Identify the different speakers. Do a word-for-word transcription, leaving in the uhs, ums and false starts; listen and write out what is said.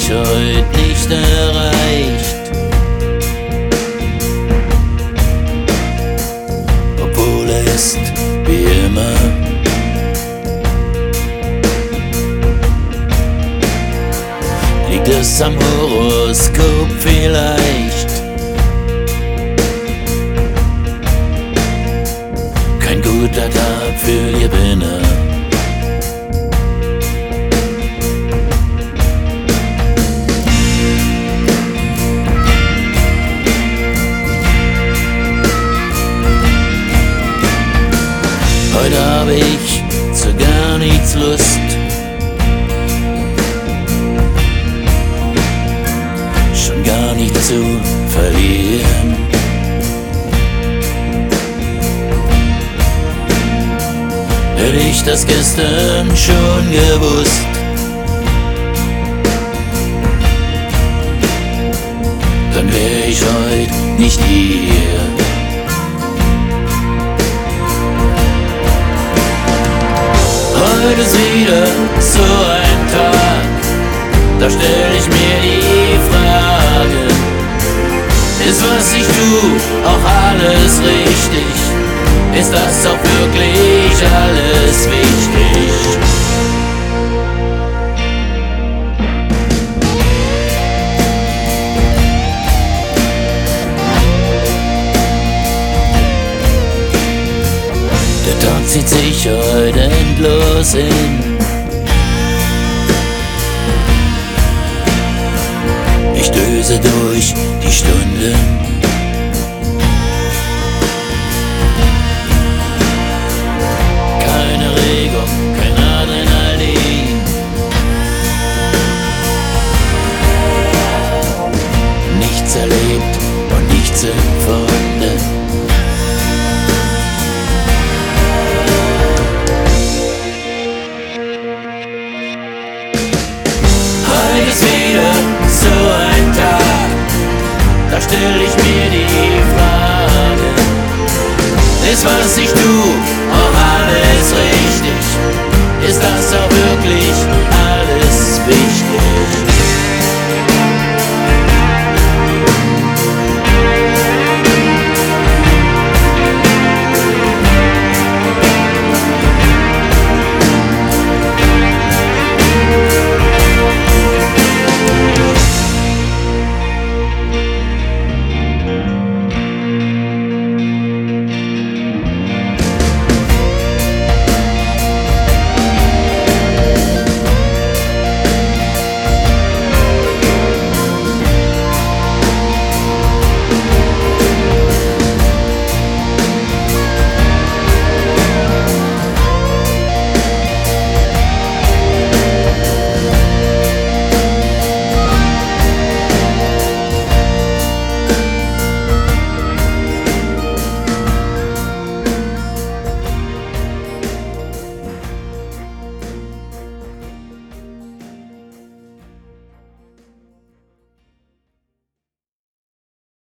Speaker 1: ich heut nicht erreicht, obwohl er ist wie immer. Liegt es am Horoskop vielleicht? Kein guter Tag für Gewinner. Heute habe ich zu gar nichts Lust. Schon gar nicht zu verlieren. Hätte ich das gestern schon gewusst, dann wär ich heut nicht hier. Heute ist wieder so ein Tag, da stell ich mir die Frage: Ist was ich tu auch alles richtig? Ist das auch wirklich alles wichtig? Der Tag zieht sich heute endlos hin. Ich döse durch die Stunden. Keine Regung, kein Adrenalin. Nichts erlebt und nichts empfunden. Heute ist wieder so ein Tag, da stell ich mir die Frage: Ist was ich tu auch alles richtig? Ist das auch wirklich